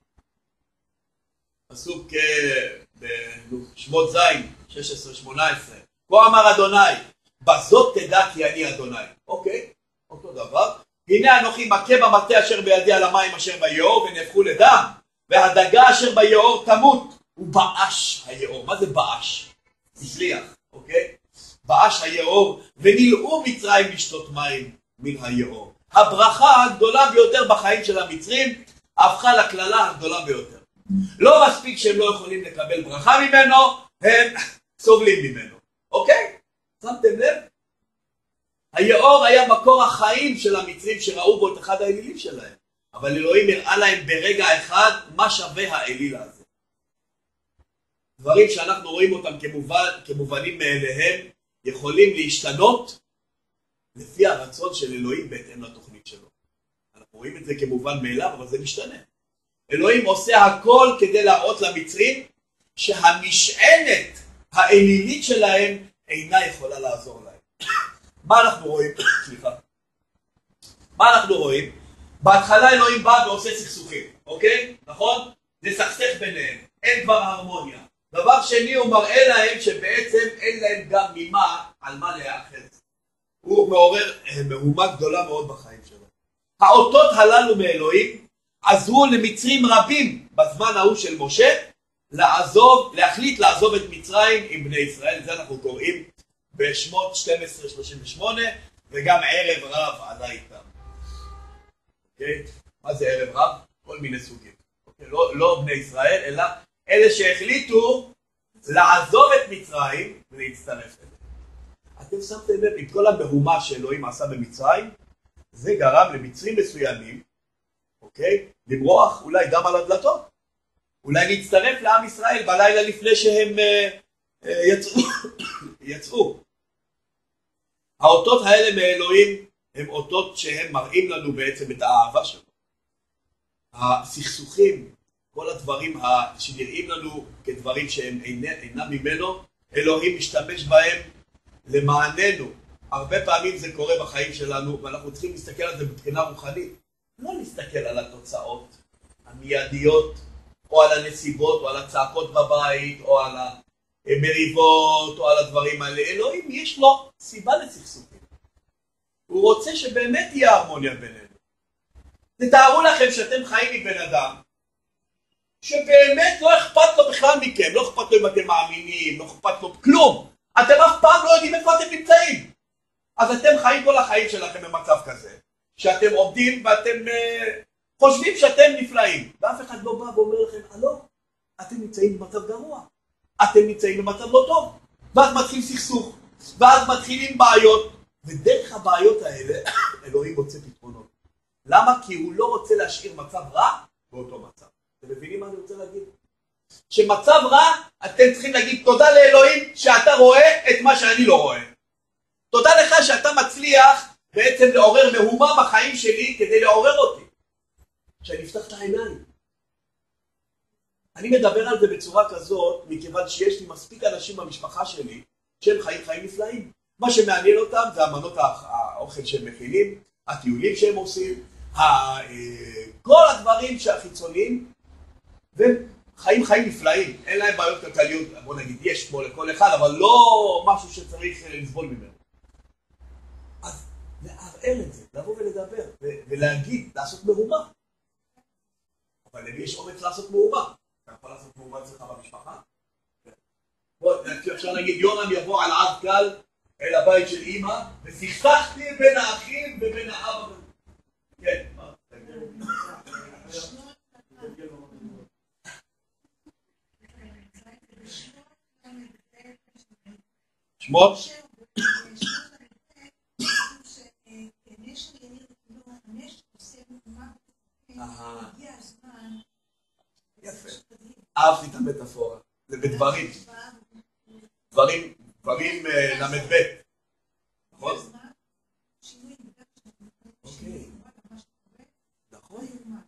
פסוק בשמות זין, 16-18. כה אמר אדוני, בזאת תדע כי אני אדוני. אוקיי, אותו דבר. הנה אנוכי מכה במטה אשר בידי על המים אשר ביאור ונהפכו לדם, והדגה אשר ביאור תמות. ובאש היאור. מה זה באש? הצליח, אוקיי? באש היאור, ונלאו מצרים לשתות מים מן היאור. הברכה הגדולה ביותר בחיים של המצרים הפכה לכללה הגדולה ביותר. לא מספיק שהם לא יכולים לקבל ברכה ממנו, הם סובלים ממנו. אוקיי? שמתם לב? היאור היה מקור החיים של המצרים שראו בו את אחד האלילים שלהם. אבל אלוהים הראה להם ברגע אחד מה שווה האליל הזה. דברים שאנחנו רואים אותם כמובנים מאליהם יכולים להשתנות לפי הרצון של אלוהים בהתאם לתוכנית שלו. אנחנו רואים את זה כמובן מאליו, אבל זה משתנה. אלוהים עושה הכל כדי להראות למצרים שהמשענת האלילית שלהם אינה יכולה לעזור להם. מה אנחנו רואים? סליחה. מה אנחנו רואים? בהתחלה אלוהים בא ועושה סכסוכים, אוקיי? נכון? זה סכסך ביניהם, אין כבר הרמוניה. דבר שני, הוא מראה להם שבעצם אין להם גם ממה על מה להיאחז. הוא מעורר מהומה גדולה מאוד בחיים שלו. האותות הללו מאלוהים עזרו למצרים רבים בזמן ההוא של משה להחליט לעזוב את מצרים עם בני ישראל. זה אנחנו קוראים בשמות 12:38, וגם ערב רב עלה איתם. אוקיי? מה זה ערב רב? כל מיני סוגים. אוקיי? לא בני ישראל, אלא אלה שהחליטו לעזוב את מצרים ולהצטרף אליה. אתם שמתם לב, עם כל המהומה שאלוהים עשה במצרים, זה גרם למצרים מסוימים, אוקיי? למרוח אולי גם על הדלתות. אולי להצטרף לעם ישראל בלילה לפני שהם יצאו. האותות האלה מאלוהים הם אותות שהם מראים לנו בעצם את האהבה שלו. הסכסוכים, כל הדברים שנראים לנו כדברים שהם אינם ממנו, אלוהים משתמש בהם למעננו. הרבה פעמים זה קורה בחיים שלנו, ואנחנו צריכים להסתכל על זה מבחינה רוחנית. לא להסתכל על התוצאות המיידיות, או על הנסיבות, או על הצעקות בבית, או על המריבות, או על הדברים האלה. אלוהים יש לו סיבה לסכסוכים. הוא רוצה שבאמת תהיה הרמוניה בינינו. תתארו לכם שאתם חיים עם בן אדם, שבאמת לא אכפת לו בכלל מכם, לא אכפת לו אם אתם מאמינים, לא אכפת לו כלום. אתם אף פעם לא יודעים איפה אתם נמצאים. אז אתם חיים כל החיים שלכם במצב כזה, שאתם עומדים ואתם חושבים שאתם נפלאים, ואף אחד לא בא ואומר לכם, לא, אתם נמצאים במצב גרוע, אתם נמצאים במצב לא טוב, ואז מתחיל סכסוך, ואז מתחילים בעיות, ודרך הבעיות האלה אלוהים מוצא פתרונות. למה? כי הוא לא רוצה להשאיר מצב רע באותו מצב. אתם מבינים מה אני רוצה להגיד? שמצב רע, אתם צריכים להגיד תודה לאלוהים שאתה רואה את מה שאני לא רואה. תודה לך שאתה מצליח בעצם לעורר מהומה בחיים שלי כדי לעורר אותי. שאני אפתח את העיניים. אני מדבר על זה בצורה כזאת, מכיוון שיש לי מספיק אנשים במשפחה שלי שהם חיים נפלאים. מה שמעניין אותם זה המנות האוכל שהם מכינים, הטיולים שהם עושים, כל הדברים שהחיצוניים, והם חיים נפלאים. אין להם בעיות כלכליות, בוא נגיד, יש כמו לכל אחד, אבל לא משהו שצריך לסבול ממנו. אז לערער את זה, לבוא ולדבר, ולהגיד, לעשות מהומה. אבל למי יש אומץ לעשות מהומה? אתה יכול לעשות מהומה אצלך במשפחה? אפשר להגיד, יונם יבוא על עד קל אל הבית של אמא, וסכסכתי בין האחים ובין האבא. כן, מה? שמות? יפה. אהבתי את המטאפורה. זה בדברים. דברים למד ב'. נכון? אוקיי. נכון.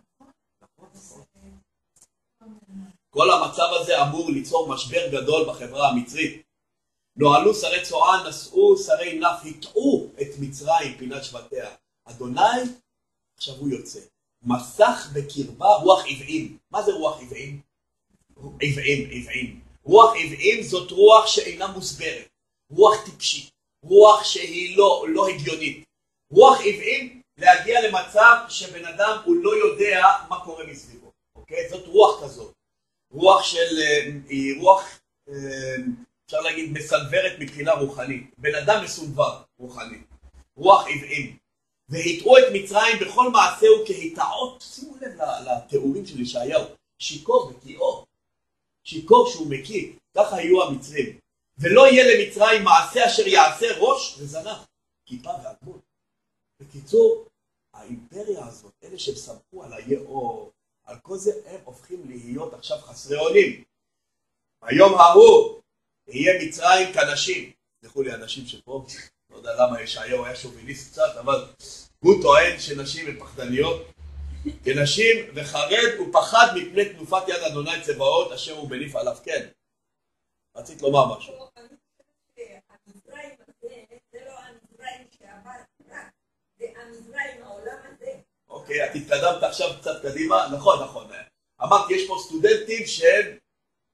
כל המצב הזה אמור ליצור משבר גדול בחברה המצרית. נועלו שרי צוען, נסעו שרי נף, הטעו את מצרים פינת שבטיה. אדוני, עכשיו הוא יוצא. מסך בקרבה רוח עבעים. מה זה רוח עבעים? עבעים. רוח עבעים זאת רוח שאינה מוסברת. רוח טיפשית. רוח שהיא לא הגיונית. רוח עבעים להגיע למצב שבן אדם הוא לא יודע מה קורה מסביבו. אוקיי? זאת רוח כזאת. רוח היא רוח, אפשר להגיד, מסנוורת מבחינה רוחנית. בן אדם מסונבר רוחנית. רוח עבעים. והטעו את מצרים בכל מעשהו כהטעות. שימו לב לתיאורים של ישעיהו. שיקור וקיאו. שיקור שהוא מקיא. ככה היו המצרים. ולא יהיה למצרים מעשה אשר יעשה ראש וזנב. כיפה ואדמון. בקיצור, האימפריה הזאת, אלה שסמכו על היאור, על כל זה הם הופכים להיות עכשיו חסרי אונים. היום ההוא יהיה מצרים כנשים. תלכו לי אנשים שפה, לא יודע למה ישעיהו היה שוביניסט קצת, אבל הוא טוען שנשים הן פחדניות. כנשים וחרד ופחד מפני תנופת יד אדוני צבאות אשר הוא מניף עליו. כן. רצית לומר משהו. המזרעים הזה, זה לא המזרעים שעבר רק, זה המזרעים העולם הזה. אוקיי, את התקדמת עכשיו קצת קדימה. נכון. אמרתי, יש פה סטודנטים שהם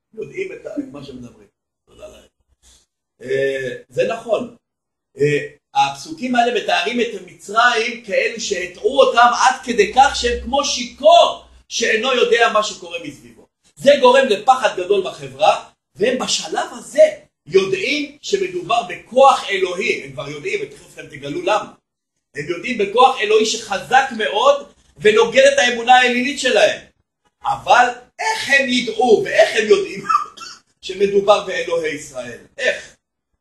יודעים את מה שמדברים. תודה להם. זה נכון. הפסוקים האלה מתארים את מצרים כאלו שהטעו אותם עד כדי כך שהם כמו שיכור שאינו יודע מה שקורה מסביבו. זה גורם לפחד גדול בחברה, והם בשלב הזה יודעים שמדובר בכוח אלוהי. הם כבר יודעים, ותכף הם תגלו למה. הם יודעים בכוח אלוהי שחזק מאוד ונוגד את האמונה האלילית שלהם. אבל איך הם ידעו ואיך הם יודעים שמדובר באלוהי ישראל? איך?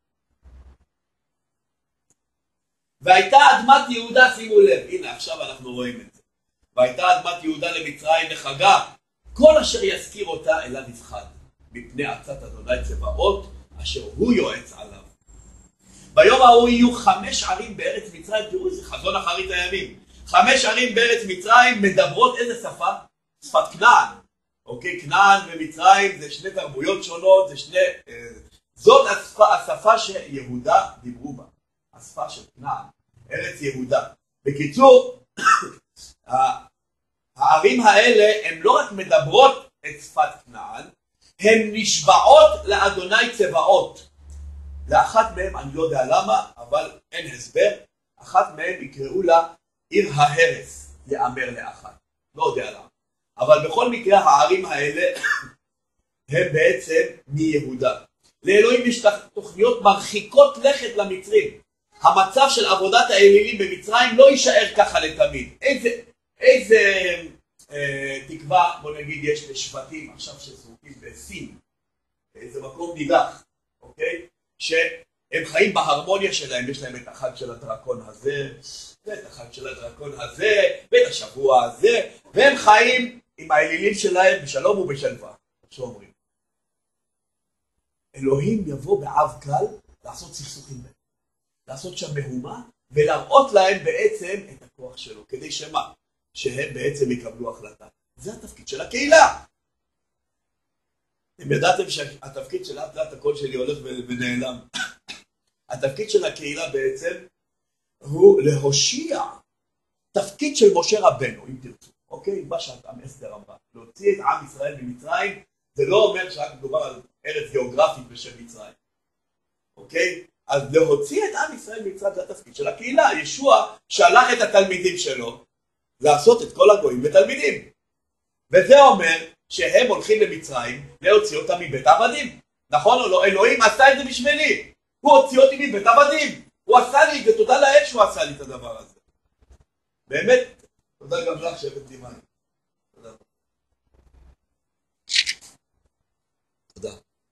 והייתה אדמת יהודה, שימו לב, הנה עכשיו אנחנו רואים את זה. והייתה אדמת יהודה למצרים לחגה, כל אשר יזכיר אותה אליו יפחד, מפני עצת אדוני צבאות, אשר הוא יועץ עליו. ביום ההוא יהיו 5 ערים בארץ מצרים, תראו איזה חזון אחרית הימים. 5 ערים בארץ מצרים מדברות איזה שפה? שפת כנען. אוקיי, כנען ומצרים זה שני תרבויות שונות, זה שני... זאת השפה שיהודה דיברו בה. השפה של כנען, ארץ יהודה. בקיצור, הערים האלה הן לא רק מדברות את שפת כנען, הן נשבעות לאדוני צבאות. לאחת מהם, אני לא יודע למה, אבל אין הסבר, אחת מהם יקראו לה עיר ההרס, יאמר לאחת. לא יודע למה. אבל בכל מקרה הערים האלה הם בעצם מיהודה. לאלוהים יש תוכניות מרחיקות לכת למצרים. המצב של עבודת האלילים במצרים לא יישאר ככה לתמיד. איזה תקווה, בוא נגיד, יש לשבטים עכשיו שזרוקים בסין, איזה מקום נידח, אוקיי? שהם חיים בהרמוניה שלהם, יש להם את החג של הדרקון הזה, ואת החג של הדרקון הזה, ואת השבוע הזה, והם חיים עם האלילים שלהם בשלום ובשלווה, שאומרים. אלוהים יבוא בעב קל לעשות סכסוכים בהם, לעשות שם מהומה, ולהראות להם בעצם את הכוח שלו, כדי שמה? שהם בעצם יקבלו החלטה. זה התפקיד של הקהילה. אתם ידעתם שהתפקיד של לאט הקול שלי הולך ונעלם. התפקיד של הקהילה בעצם הוא להושיע. תפקיד של משה רבנו, אם תרצו. אוקיי? מה שעם אסתר אמרה. להוציא את עם ישראל ממצרים, זה לא אומר שרק מדובר על ארץ גיאוגרפית בשם מצרים. אוקיי? אז להוציא את עם ישראל ממצרים זה התפקיד של הקהילה. ישוע שלח את התלמידים שלו לעשות את כל הגויים בתלמידים. וזה אומר שהם הולכים למצרים להוציא אותם מבית העבדים. נכון או לא? אלוהים עשה את זה בשבילי. הוא הוציא אותי מבית העבדים. הוא עשה לי את זה, תודה לאל שהוא עשה לי את הדבר הזה. באמת, תודה גם לך שהבאת לי מים. תודה. תודה.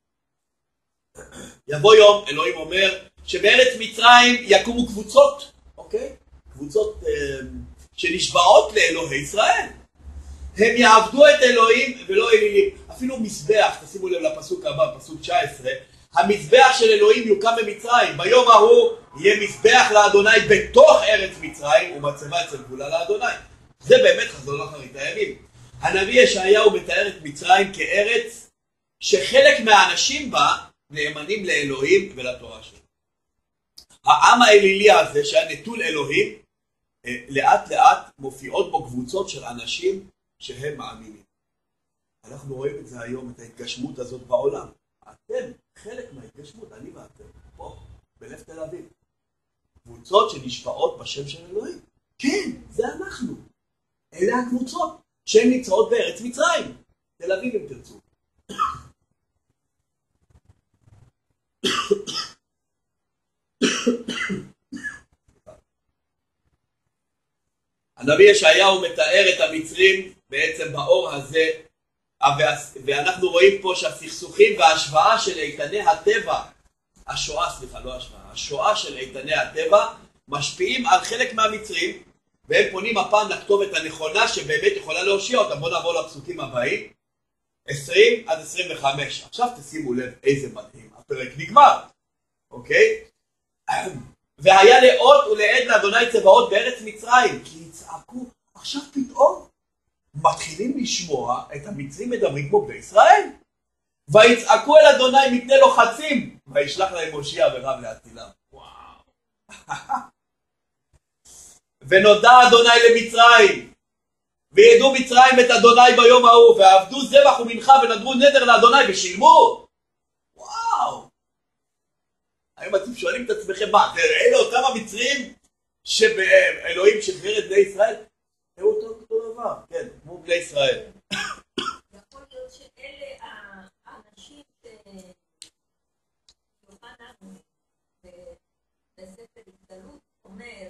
יבוא יום, אלוהים אומר, שבארץ מצרים יקומו קבוצות, אוקיי? קבוצות שנשבעות לאלוהי ישראל. הם יעבדו את אלוהים ולא אלילים. אפילו מזבח, תשימו לב לפסוק הבא, פסוק 19, המזבח של אלוהים יוקם במצרים. ביום ההוא יהיה מזבח לאדוני בתוך ארץ מצרים ומצבה אצל גבולה לאדוני. זה באמת חזון אחרית הימים. הנביא ישעיהו מתאר את מצרים כארץ שחלק מהאנשים בה נאמנים לאלוהים ולתורה שלו. העם האלילי הזה שהיה נטול אלוהים, לאט לאט מופיעות בו קבוצות של אנשים שהם מאמינים. אנחנו רואים את זה היום, את ההתגשמות הזאת בעולם. אתם חלק מההתגשמות, אני ואתם, פה, בלב תל אביב. קבוצות שנשבעות בשם של אלוהים. כן, זה אנחנו. אלה הקבוצות שהן נמצאות בארץ מצרים. תל אביב אם תרצו. הנביא ישעיהו מתאר את המצרים בעצם באור הזה, ואנחנו רואים פה שהסכסוכים וההשוואה של איתני הטבע, השואה של איתני הטבע, משפיעים על חלק מהמצרים, והם פונים הפעם לכתובת הנכונה שבאמת יכולה להושיע אותם. בואו נעבור לפסוקים הבאים, 20 עד 25. עכשיו תשימו לב איזה מדהים, הפרק נגמר, אוקיי? והיה לאות ולעד לאדוני צבאות בארץ מצרים, כי יצעקו. עכשיו פתאום מתחילים לשמוע את המצרים מדברים כמו בישראל. ויצעקו אל אדוני מפני לוחצים, וישלח להם מושיע ורב להצילם. וואו. ונודע אדוני למצרים, וידעו מצרים את אדוני ביום ההוא, ועבדו זבח ומנחה ונדרו נדר לאדוני ושילמו. וואו. היום אתם שואלים את עצמכם, מה, אלה אותם המצרים שאלוהים שחרר את בני ישראל? זה אותו דבר, כן, כמו בני ישראל. יכול להיות שאלה האנשים שיוחנן בספר התגלות אומר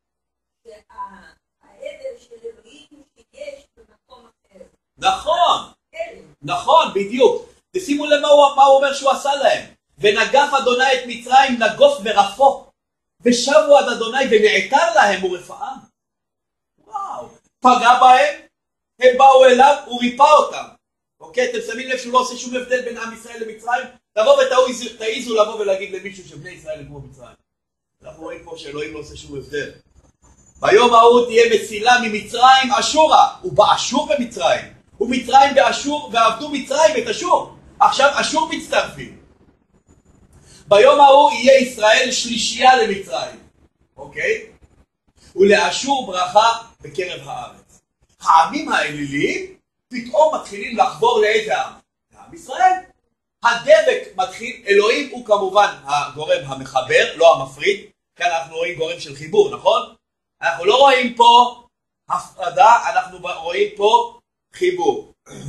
שהעדר של אלוהים שיש במקום אחר. נכון, נכון, בדיוק. תשימו לב מה הוא אומר שהוא עשה להם. ונגף אדוני את מצרים נגוף ורפו, ושבו עד אדוני ונעתר להם ורפאם. וואו, פגע בהם, הם באו אליו, הוא ריפא אותם. אוקיי, אתם שמים לב שהוא לא עושה שום הבדל בין עם ישראל למצרים? תבוא ותעיזו לבוא ולהגיד למישהו שבני ישראל הם כמו מצרים. אנחנו רואים פה שאלוהים לא עושה שום הבדל. ביום ההוא תהיה מצילה ממצרים אשורה, ובאשור במצרים, ומצרים באשור, ועבדו מצרים את אשור. עכשיו אשור מצטרפים. ביום ההוא יהיה ישראל שלישייה למצרים, אוקיי? ולאשור ברכה בקרב הארץ. העמים האליליים פתאום מתחילים לחבור לאיזה עם? לעם ישראל. הדבק מתחיל, אלוהים הוא כמובן הגורם המחבר, לא המפריד, כאן אנחנו רואים גורם של חיבור, נכון? אנחנו לא רואים פה הפרדה, אנחנו רואים פה חיבור.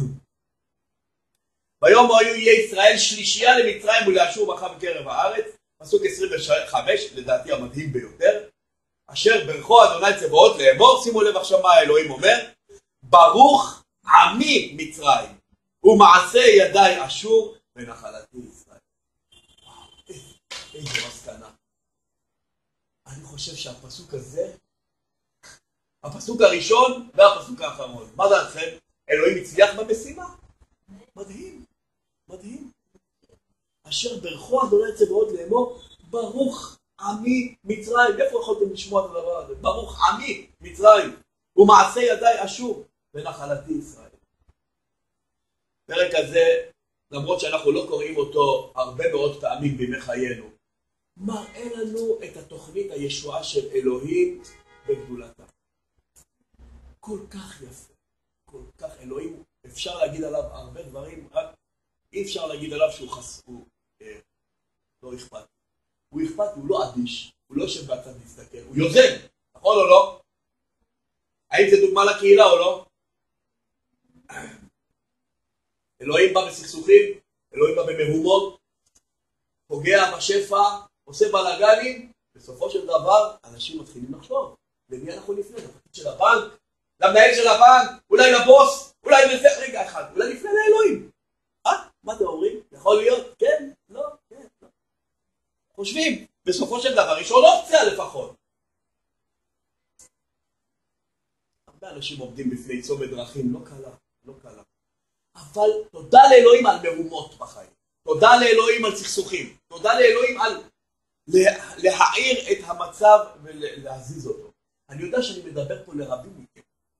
ביום ההוא יהיה ישראל שלישייה למצרים ולאשור ברכה בקרב הארץ, פסוק 25, לדעתי המדהים ביותר, אשר ברכו אדוני צבאות לאמור, שימו לב עכשיו מה האלוהים אומר, ברוך עמי מצרים, ומעשה ידי אשור ונחלתי ישראל. וואו, איזה מסקנה. אני חושב שהפסוק הזה, הפסוק הראשון והפסוק האחרון, מה דעתכם? אלוהים הצליח במשימה? מדהים, מדהים. אשר ברכו אדוני צבאות לאמור, ברוך עמי מצרים. איפה יכולתם לשמוע את הדבר הזה? ברוך עמי מצרים, ומעשה ידי אשור ונחלתי ישראל. פרק הזה, למרות שאנחנו לא קוראים אותו הרבה מאוד פעמים בימי חיינו, מראה לנו את התוכנית הישועה של אלוהים בגדולתה. כל כך יפה, כל כך אלוהים, אפשר להגיד עליו הרבה דברים, רק אי אפשר להגיד עליו שהוא לא אכפת. הוא אכפת, הוא לא אדיש, הוא לא יושב בצד להסתכל, הוא יוזם, נכון או לא? האם זה דוגמה לקהילה או לא? אלוהים בא בסכסוכים, אלוהים בא במהומות, פוגע בשפע, עושה בלגנים, בסופו של דבר אנשים מתחילים לחשוב, למי אנחנו נפנה? לפקיד של הבנק? למנהל של הבנק? אולי לבוס? אולי נפנה רגע אחד, אולי נפנה לאלוהים? מה אתם אומרים? יכול להיות? כן? לא? כן? לא. חושבים, בסופו של דבר יש עוד אופציה לפחות. הרבה אנשים עומדים בפני צומת דרכים, לא קלה, לא קלה. אבל תודה לאלוהים על מהומות בחיים. תודה לאלוהים על סכסוכים. תודה לאלוהים על להעיר את המצב ולהזיז אותו. אני יודע שאני מדבר פה לרבים מכם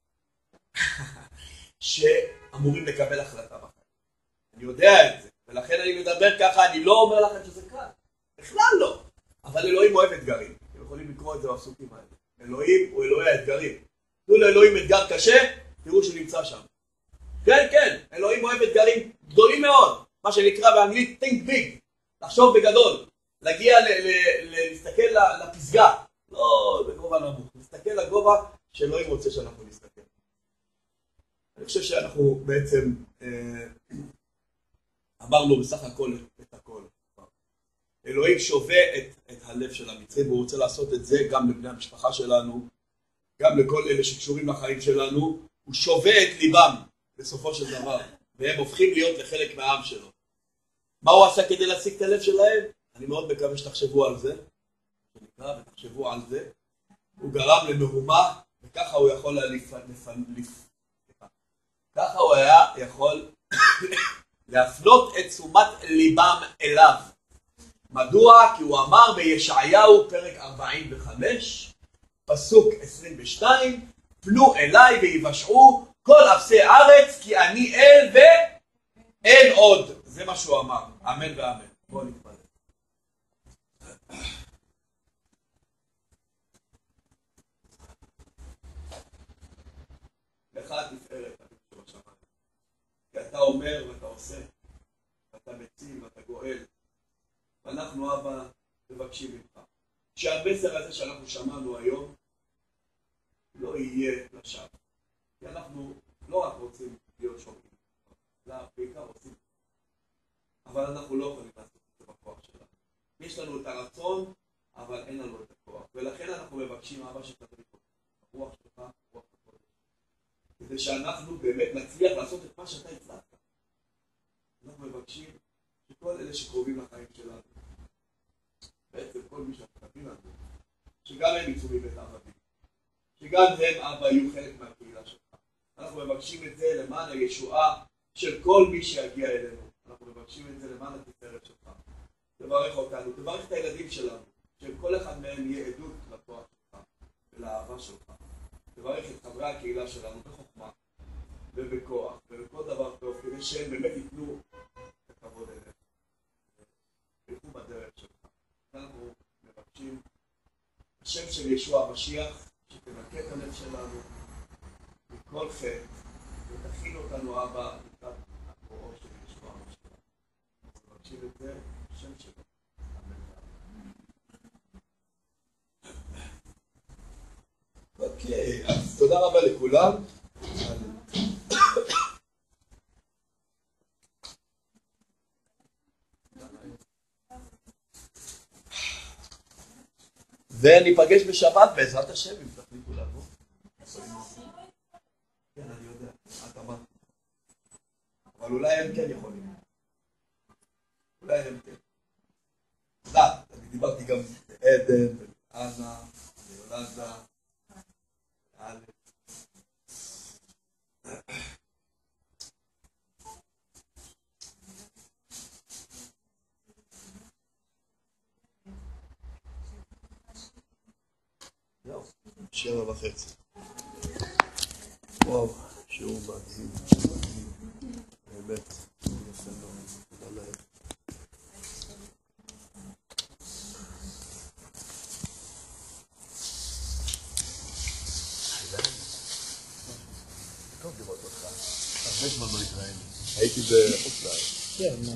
שאמורים לקבל החלטה בחיים. אני יודע את זה, ולכן אני מדבר ככה, אני לא אומר לכם שזה קל. בכלל לא. אבל אלוהים אוהב אתגרים. אתם יכולים לקרוא את זה בפסוקים האלה. אלוהים הוא אלוהי האתגרים. תנו לאלוהים אתגר קשה, תראו שהוא נמצא שם. כן, כן, אלוהים אוהב אתגרים גדולים מאוד. מה שנקרא באנגלית think big. לחשוב בגדול. להגיע להסתכל לפסגה. לא בגובה נמוך. להסתכל לגובה שאלוהים רוצה שאנחנו נסתכל. אני חושב שאנחנו בעצם אמרנו בסך הכל את הכל. אלוהים שווה את הלב של המצרים, והוא רוצה לעשות את זה גם לבני המשפחה שלנו, גם לכל אלה שקשורים לחיים שלנו, הוא שווה את ליבם בסופו של דבר, והם הופכים להיות לחלק מהעם שלו. מה הוא עשה כדי להשיג את הלב שלהם? אני מאוד מקווה שתחשבו על זה, ותחשבו על זה. הוא גרם למהומה, וככה הוא יכול ככה הוא היה יכול להפנות את תשומת ליבם אליו. מדוע? כי הוא אמר בישעיהו פרק 45, פסוק 22, פנו אליי ויבשעו כל אפסי ארץ, כי אני אל ואין עוד. זה מה שהוא אמר. אמן ואמן. בואו נתפלל. אחד אומר ואתה עושה, ואתה מציל ואתה גואל. ואנחנו אבא מבקשים ממך. שהמסר הזה שאנחנו שמענו היום לא יהיה לשווא. כי אנחנו לא רק רוצים להיות שומעים, אלא בעיקר רוצים. אבל אנחנו לא יכולים לעשות את זה בכוח שלנו. יש לנו את הרצון, אבל אין לנו את הכוח. ולכן אנחנו מבקשים אבא שתביא פה. הרוח שלך, רוח הקודש. כדי שאנחנו באמת נצליח לעשות את מה שאתה הצלחת. אנחנו מבקשים שכל אלה שקרובים לחיים שלנו, בעצם כל מי שאתה תביא לנו, שגם הם יצאו מבית עבדים. שגם הם אבא יהיו חלק מהקהילה שלך. אנחנו מבקשים את זה למען הישועה של כל מי שיגיע אלינו. אנחנו מבקשים את זה למען התפארת שלך. תברך אותנו, תברך את הילדים שלנו, שכל אחד מהם יהיה עדות לכוח שלך ולאהבה שלך. תברך את חברי הקהילה שלנו בחוכמה ובכוח ובכל דבר טוב, כדי שהם באמת ייתנו את הכבוד אליך. ילכו בדרך שלך. אנחנו מבקשים השם של ישוע המשיח, שתנקה את הלב שלנו מכל חטא ותכין אותנו אבא לקראת הבואו של ישוע המשיח. אנחנו מבקשים את זה בשם שלו. אוקיי, אז תודה רבה לכולם. וניפגש בשבת בעזרת השם אם תחליטו לבוא. כן, אני יודע, את אמרת. אבל אולי הם כן יכולים. אולי הם כן. אני דיברתי גם עדן, אנה, יולדה, אלף. זהו, 7:30. וואו, שיעור מדהים. באמת, יפה מאוד. תודה להם. טוב לראות אותך. הרבה זמן לא התראינו. הייתי בחוץ לארץ. כן,